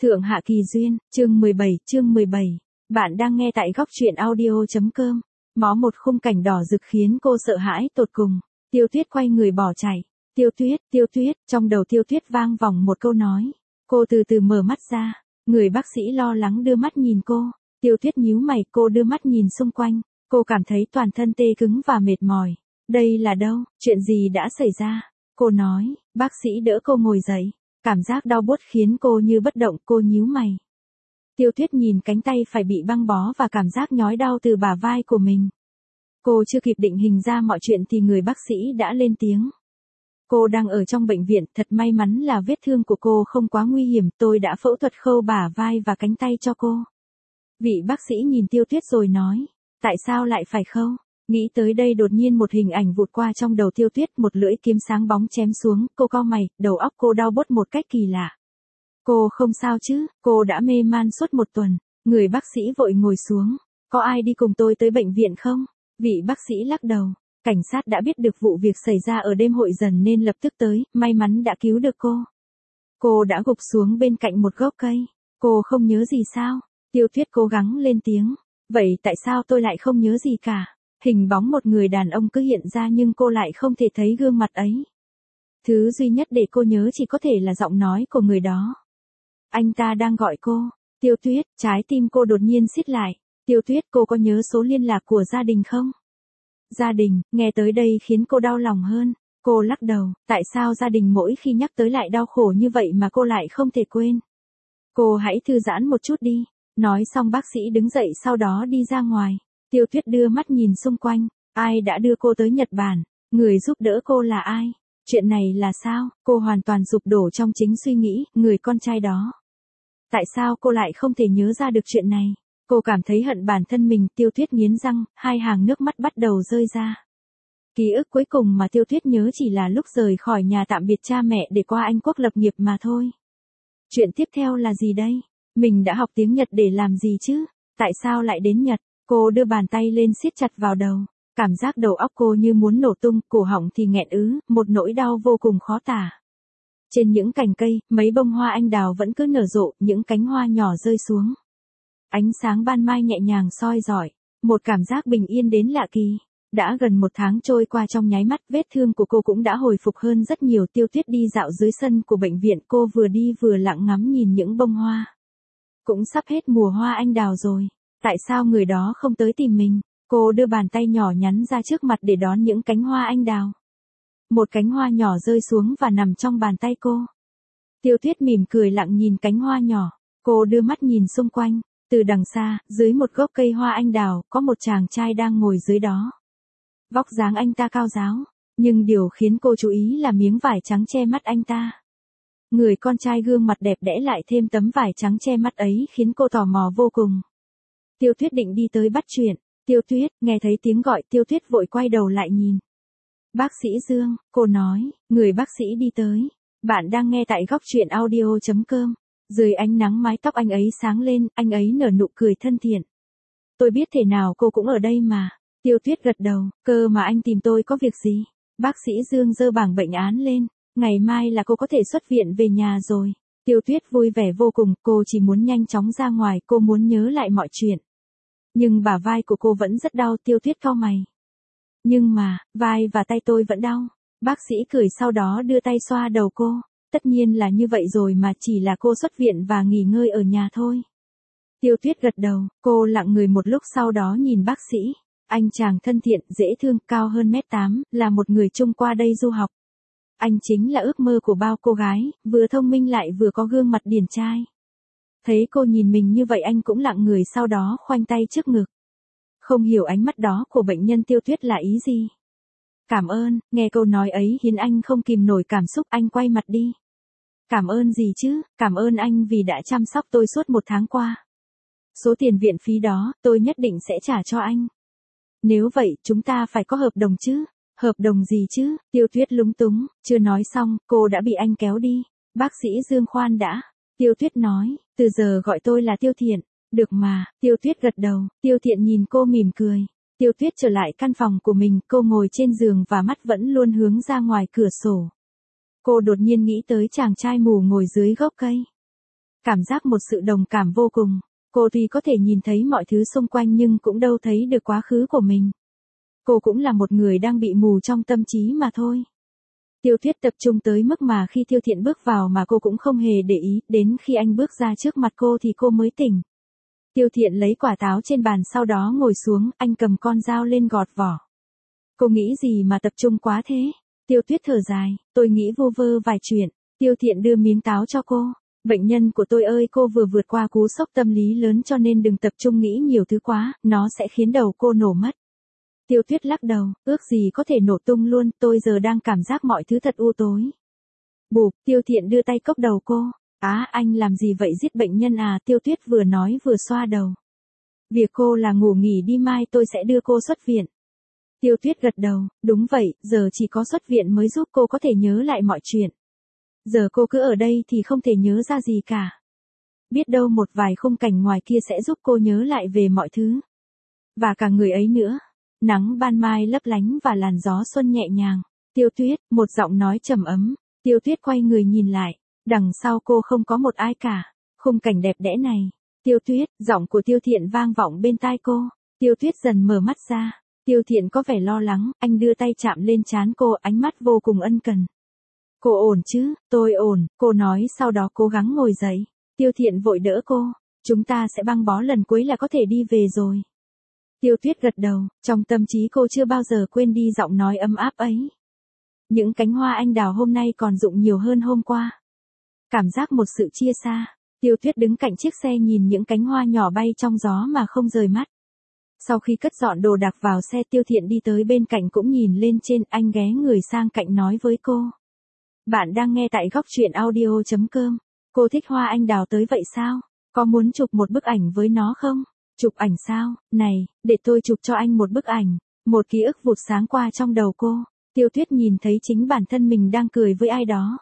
Thượng Hạ Kỳ Duyên, chương 17. Bạn đang nghe tại góc truyện audio.com. Mó một khung cảnh đỏ rực khiến cô sợ hãi tột cùng. Tiêu Tuyết quay người bỏ chạy. Tiêu Tuyết, trong đầu Tiêu Tuyết vang vọng một câu nói. Cô từ từ mở mắt ra. Người bác sĩ lo lắng đưa mắt nhìn cô. Tiêu Tuyết nhíu mày, cô đưa mắt nhìn xung quanh. Cô cảm thấy toàn thân tê cứng và mệt mỏi. Đây là đâu, chuyện gì đã xảy ra? Cô nói, bác sĩ đỡ cô ngồi dậy. Cảm giác đau buốt khiến cô như bất động, cô nhíu mày. Tiêu Tuyết nhìn cánh tay phải bị băng bó và cảm giác nhói đau từ bả vai của mình. Cô chưa kịp định hình ra mọi chuyện thì người bác sĩ đã lên tiếng. Cô đang ở trong bệnh viện, thật may mắn là vết thương của cô không quá nguy hiểm, tôi đã phẫu thuật khâu bả vai và cánh tay cho cô. Vị bác sĩ nhìn Tiêu Tuyết rồi nói, tại sao lại phải khâu? Nghĩ tới đây đột nhiên một hình ảnh vụt qua trong đầu Tiêu Tuyết, một lưỡi kiếm sáng bóng chém xuống, cô cau mày, đầu óc cô đau buốt một cách kỳ lạ. Cô không sao chứ, cô đã mê man suốt một tuần. Người bác sĩ vội ngồi xuống, có ai đi cùng tôi tới bệnh viện không? Vị bác sĩ lắc đầu, cảnh sát đã biết được vụ việc xảy ra ở đêm hội dần nên lập tức tới, may mắn đã cứu được cô. Cô đã gục xuống bên cạnh một gốc cây, cô không nhớ gì sao? Tiêu Tuyết cố gắng lên tiếng, vậy tại sao tôi lại không nhớ gì cả? Hình bóng một người đàn ông cứ hiện ra nhưng cô lại không thể thấy gương mặt ấy. Thứ duy nhất để cô nhớ chỉ có thể là giọng nói của người đó. Anh ta đang gọi cô. Tiêu Tuyết, trái tim cô đột nhiên siết lại. Tiêu Tuyết, cô có nhớ số liên lạc của gia đình không? Gia đình, nghe tới đây khiến cô đau lòng hơn. Cô lắc đầu, tại sao gia đình mỗi khi nhắc tới lại đau khổ như vậy mà cô lại không thể quên? Cô hãy thư giãn một chút đi. Nói xong bác sĩ đứng dậy sau đó đi ra ngoài. Tiêu Tuyết đưa mắt nhìn xung quanh, ai đã đưa cô tới Nhật Bản, người giúp đỡ cô là ai, chuyện này là sao, cô hoàn toàn sụp đổ trong chính suy nghĩ, người con trai đó. Tại sao cô lại không thể nhớ ra được chuyện này, cô cảm thấy hận bản thân mình, Tiêu Tuyết nghiến răng, hai hàng nước mắt bắt đầu rơi ra. Ký ức cuối cùng mà Tiêu Tuyết nhớ chỉ là lúc rời khỏi nhà tạm biệt cha mẹ để qua Anh Quốc lập nghiệp mà thôi. Chuyện tiếp theo là gì đây, mình đã học tiếng Nhật để làm gì chứ, tại sao lại đến Nhật? Cô đưa bàn tay lên siết chặt vào đầu, cảm giác đầu óc cô như muốn nổ tung, cổ họng thì nghẹn ứ, một nỗi đau vô cùng khó tả. Trên những cành cây, mấy bông hoa anh đào vẫn cứ nở rộ, những cánh hoa nhỏ rơi xuống. Ánh sáng ban mai nhẹ nhàng soi rọi, một cảm giác bình yên đến lạ kỳ. Đã gần một tháng trôi qua trong nháy mắt, vết thương của cô cũng đã hồi phục hơn rất nhiều. Tiêu Tuyết đi dạo dưới sân của bệnh viện, cô vừa đi vừa lặng ngắm nhìn những bông hoa. Cũng sắp hết mùa hoa anh đào rồi. Tại sao người đó không tới tìm mình? Cô đưa bàn tay nhỏ nhắn ra trước mặt để đón những cánh hoa anh đào. Một cánh hoa nhỏ rơi xuống và nằm trong bàn tay cô. Tiêu Tuyết mỉm cười lặng nhìn cánh hoa nhỏ. Cô đưa mắt nhìn xung quanh. Từ đằng xa, dưới một gốc cây hoa anh đào, có một chàng trai đang ngồi dưới đó. Vóc dáng anh ta cao ráo, nhưng điều khiến cô chú ý là miếng vải trắng che mắt anh ta. Người con trai gương mặt đẹp đẽ lại thêm tấm vải trắng che mắt ấy khiến cô tò mò vô cùng. Tiêu Tuyết định đi tới bắt chuyện. Tiêu Tuyết, nghe thấy tiếng gọi, Tiêu Tuyết vội quay đầu lại nhìn. Bác sĩ Dương, cô nói, người bác sĩ đi tới. Bạn đang nghe tại góc truyện audio.com. Dưới ánh nắng mái tóc anh ấy sáng lên, anh ấy nở nụ cười thân thiện. Tôi biết thể nào cô cũng ở đây mà. Tiêu Tuyết gật đầu, cơ mà anh tìm tôi có việc gì? Bác sĩ Dương giơ bảng bệnh án lên. Ngày mai là cô có thể xuất viện về nhà rồi. Tiêu Tuyết vui vẻ vô cùng, cô chỉ muốn nhanh chóng ra ngoài, cô muốn nhớ lại mọi chuyện. Nhưng bả vai của cô vẫn rất đau, Tiêu Tuyết cau mày. Nhưng mà, vai và tay tôi vẫn đau. Bác sĩ cười sau đó đưa tay xoa đầu cô. Tất nhiên là như vậy rồi mà, chỉ là cô xuất viện và nghỉ ngơi ở nhà thôi. Tiêu Tuyết gật đầu, cô lặng người một lúc sau đó nhìn bác sĩ. Anh chàng thân thiện, dễ thương, cao hơn 1m8, là một người Trung qua đây du học. Anh chính là ước mơ của bao cô gái, vừa thông minh lại vừa có gương mặt điển trai. Thấy cô nhìn mình như vậy anh cũng lặng người sau đó khoanh tay trước ngực. Không hiểu ánh mắt đó của bệnh nhân Tiêu Tuyết là ý gì. Cảm ơn, nghe câu nói ấy khiến anh không kìm nổi cảm xúc, anh quay mặt đi. Cảm ơn gì chứ, cảm ơn anh vì đã chăm sóc tôi suốt một tháng qua. Số tiền viện phí đó, tôi nhất định sẽ trả cho anh. Nếu vậy, chúng ta phải có hợp đồng chứ. Hợp đồng gì chứ? Tiêu Tuyết lúng túng, chưa nói xong, cô đã bị anh kéo đi. Bác sĩ Dương khoan đã. Tiêu Tuyết nói, từ giờ gọi tôi là Tiêu Thiện. Được mà, Tiêu Tuyết gật đầu, Tiêu Thiện nhìn cô mỉm cười. Tiêu Tuyết trở lại căn phòng của mình, cô ngồi trên giường và mắt vẫn luôn hướng ra ngoài cửa sổ. Cô đột nhiên nghĩ tới chàng trai mù ngồi dưới gốc cây. Cảm giác một sự đồng cảm vô cùng. Cô tuy có thể nhìn thấy mọi thứ xung quanh nhưng cũng đâu thấy được quá khứ của mình. Cô cũng là một người đang bị mù trong tâm trí mà thôi. Tiêu Tuyết tập trung tới mức mà khi Tiêu Thiện bước vào mà cô cũng không hề để ý, đến khi anh bước ra trước mặt cô thì cô mới tỉnh. Tiêu Thiện lấy quả táo trên bàn sau đó ngồi xuống, anh cầm con dao lên gọt vỏ. Cô nghĩ gì mà tập trung quá thế? Tiêu Tuyết thở dài, tôi nghĩ vu vơ vài chuyện. Tiêu Thiện đưa miếng táo cho cô. Bệnh nhân của tôi ơi, cô vừa vượt qua cú sốc tâm lý lớn cho nên đừng tập trung nghĩ nhiều thứ quá, nó sẽ khiến đầu cô nổ mất. Tiêu Tuyết lắc đầu, ước gì có thể nổ tung luôn, tôi giờ đang cảm giác mọi thứ thật u tối. Bụp, Tiêu Thiện đưa tay cốc đầu cô. Anh làm gì vậy, giết bệnh nhân à? Tiêu Tuyết vừa nói vừa xoa đầu. Việc cô là ngủ nghỉ đi, mai tôi sẽ đưa cô xuất viện. Tiêu Tuyết gật đầu, đúng vậy, giờ chỉ có xuất viện mới giúp cô có thể nhớ lại mọi chuyện. Giờ cô cứ ở đây thì không thể nhớ ra gì cả. Biết đâu một vài khung cảnh ngoài kia sẽ giúp cô nhớ lại về mọi thứ. Và cả người ấy nữa. Nắng ban mai lấp lánh và làn gió xuân nhẹ nhàng. Tiêu Tuyết, một giọng nói trầm ấm. Tiêu Tuyết quay người nhìn lại. Đằng sau cô không có một ai cả. Khung cảnh đẹp đẽ này. Tiêu Tuyết, giọng của Tiêu Thiện vang vọng bên tai cô. Tiêu Tuyết dần mở mắt ra. Tiêu Thiện có vẻ lo lắng, anh đưa tay chạm lên trán cô, ánh mắt vô cùng ân cần. Cô ổn chứ? Tôi ổn, cô nói sau đó cố gắng ngồi dậy. Tiêu Thiện vội đỡ cô. Chúng ta sẽ băng bó lần cuối là có thể đi về rồi. Tiêu Tuyết gật đầu, trong tâm trí cô chưa bao giờ quên đi giọng nói ấm áp ấy. Những cánh hoa anh đào hôm nay còn rụng nhiều hơn hôm qua. Cảm giác một sự chia xa. Tiêu Tuyết đứng cạnh chiếc xe nhìn những cánh hoa nhỏ bay trong gió mà không rời mắt. Sau khi cất dọn đồ đạc vào xe, Tiêu Thiện đi tới bên cạnh cũng nhìn lên trên, anh ghé người sang cạnh nói với cô. Bạn đang nghe tại góc truyện audio.com. Cô thích hoa anh đào tới vậy sao? Có muốn chụp một bức ảnh với nó không? Chụp ảnh sao? Này, để tôi chụp cho anh một bức ảnh. Một ký ức vụt sáng qua trong đầu cô. Tiêu Tuyết nhìn thấy chính bản thân mình đang cười với ai đó.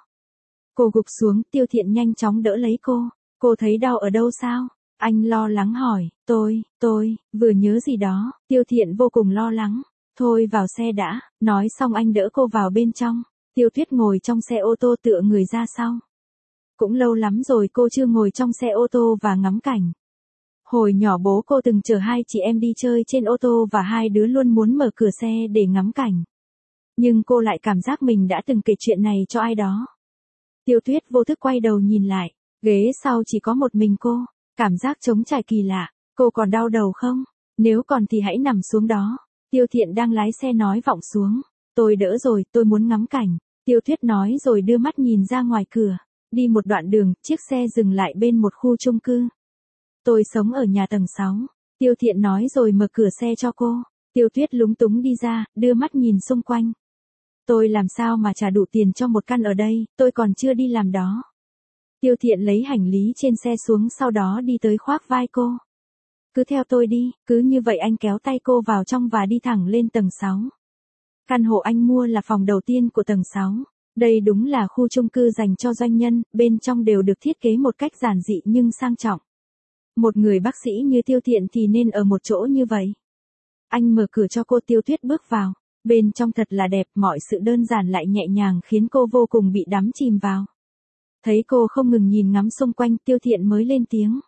Cô gục xuống, Tiêu Thiện nhanh chóng đỡ lấy cô. Cô thấy đau ở đâu sao? Anh lo lắng hỏi, tôi, vừa nhớ gì đó. Tiêu Thiện vô cùng lo lắng. Thôi vào xe đã, nói xong anh đỡ cô vào bên trong. Tiêu Tuyết ngồi trong xe ô tô tựa người ra sau. Cũng lâu lắm rồi cô chưa ngồi trong xe ô tô và ngắm cảnh. Hồi nhỏ bố cô từng chở hai chị em đi chơi trên ô tô và hai đứa luôn muốn mở cửa xe để ngắm cảnh. Nhưng cô lại cảm giác mình đã từng kể chuyện này cho ai đó. Tiêu Tuyết vô thức quay đầu nhìn lại, ghế sau chỉ có một mình cô, cảm giác trống trải kỳ lạ. Cô còn đau đầu không? Nếu còn thì hãy nằm xuống đó. Tiêu Thiện đang lái xe nói vọng xuống. Tôi đỡ rồi, tôi muốn ngắm cảnh. Tiêu Tuyết nói rồi đưa mắt nhìn ra ngoài cửa. Đi một đoạn đường, chiếc xe dừng lại bên một khu chung cư. Tôi sống ở nhà tầng 6. Tiêu Thiện nói rồi mở cửa xe cho cô. Tiêu Tuyết lúng túng đi ra, đưa mắt nhìn xung quanh. Tôi làm sao mà trả đủ tiền cho một căn ở đây, tôi còn chưa đi làm đó. Tiêu Thiện lấy hành lý trên xe xuống sau đó đi tới khoác vai cô. Cứ theo tôi đi, cứ như vậy anh kéo tay cô vào trong và đi thẳng lên tầng 6. Căn hộ anh mua là phòng đầu tiên của tầng 6. Đây đúng là khu chung cư dành cho doanh nhân, bên trong đều được thiết kế một cách giản dị nhưng sang trọng. Một người bác sĩ như Tiêu Thiện thì nên ở một chỗ như vậy. Anh mở cửa cho cô. Tiêu Tuyết bước vào. Bên trong thật là đẹp, mọi sự đơn giản lại nhẹ nhàng khiến cô vô cùng bị đắm chìm vào. Thấy cô không ngừng nhìn ngắm xung quanh, Tiêu Thiện mới lên tiếng.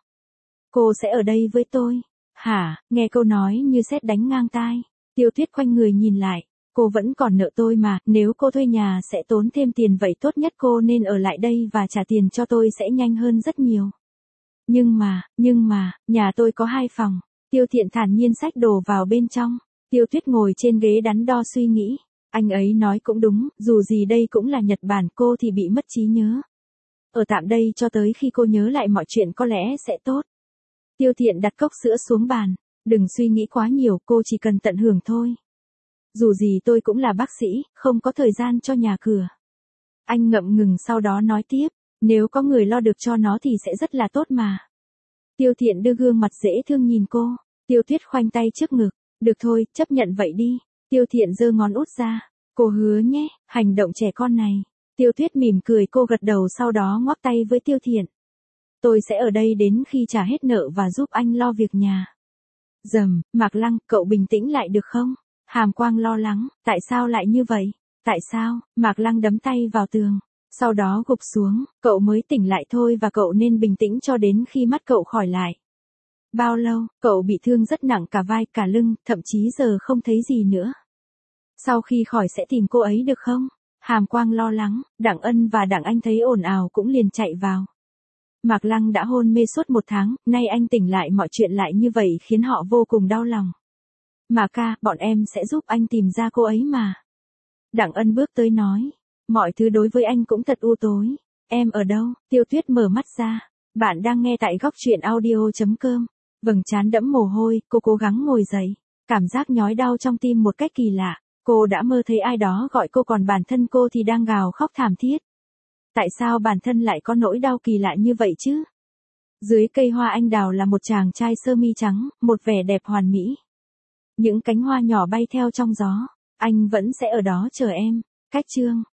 Cô sẽ ở đây với tôi. Hả? Nghe câu nói như sét đánh ngang tai. Tiêu Tuyết khoanh người nhìn lại. Cô vẫn còn nợ tôi mà, nếu cô thuê nhà sẽ tốn thêm tiền, vậy tốt nhất cô nên ở lại đây và trả tiền cho tôi sẽ nhanh hơn rất nhiều. Nhưng mà, nhà tôi có 2 phòng. Tiêu Thiện thản nhiên xách đồ vào bên trong. Tiêu Tuyết ngồi trên ghế đắn đo suy nghĩ. Anh ấy nói cũng đúng, dù gì đây cũng là Nhật Bản, cô thì bị mất trí nhớ. Ở tạm đây cho tới khi cô nhớ lại mọi chuyện có lẽ sẽ tốt. Tiêu Thiện đặt cốc sữa xuống bàn. Đừng suy nghĩ quá nhiều, cô chỉ cần tận hưởng thôi. Dù gì tôi cũng là bác sĩ, không có thời gian cho nhà cửa. Anh ngậm ngừng sau đó nói tiếp. Nếu có người lo được cho nó thì sẽ rất là tốt mà. Tiêu Thiện đưa gương mặt dễ thương nhìn cô. Tiêu Tuyết khoanh tay trước ngực. Được thôi, chấp nhận vậy đi. Tiêu Thiện giơ ngón út ra. Cô hứa nhé, hành động trẻ con này. Tiêu Tuyết mỉm cười, cô gật đầu sau đó ngoắc tay với Tiêu Thiện. Tôi sẽ ở đây đến khi trả hết nợ và giúp anh lo việc nhà. Mạc Lăng, cậu bình tĩnh lại được không? Hàm Quang lo lắng, tại sao lại như vậy? Tại sao? Mạc Lăng đấm tay vào tường. Sau đó gục xuống, cậu mới tỉnh lại thôi và cậu nên bình tĩnh cho đến khi mắt cậu khỏi lại. Bao lâu, cậu bị thương rất nặng cả vai cả lưng, thậm chí giờ không thấy gì nữa. Sau khi khỏi sẽ tìm cô ấy được không? Hàm Quang lo lắng, Đặng Ân và Đặng Anh thấy ồn ào cũng liền chạy vào. Mạc Lăng đã hôn mê suốt 1 tháng, nay anh tỉnh lại mọi chuyện lại như vậy khiến họ vô cùng đau lòng. Mà ca, bọn em sẽ giúp anh tìm ra cô ấy mà. Đặng Ân bước tới nói. Mọi thứ đối với anh cũng thật u tối. Em ở đâu? Tiêu Tuyết mở mắt ra. Bạn đang nghe tại góc truyện audio.com. Vầng trán đẫm mồ hôi, cô cố gắng ngồi dậy. Cảm giác nhói đau trong tim một cách kỳ lạ. Cô đã mơ thấy ai đó gọi cô còn bản thân cô thì đang gào khóc thảm thiết. Tại sao bản thân lại có nỗi đau kỳ lạ như vậy chứ? Dưới cây hoa anh đào là một chàng trai sơ mi trắng, một vẻ đẹp hoàn mỹ. Những cánh hoa nhỏ bay theo trong gió. Anh vẫn sẽ ở đó chờ em. Cách chương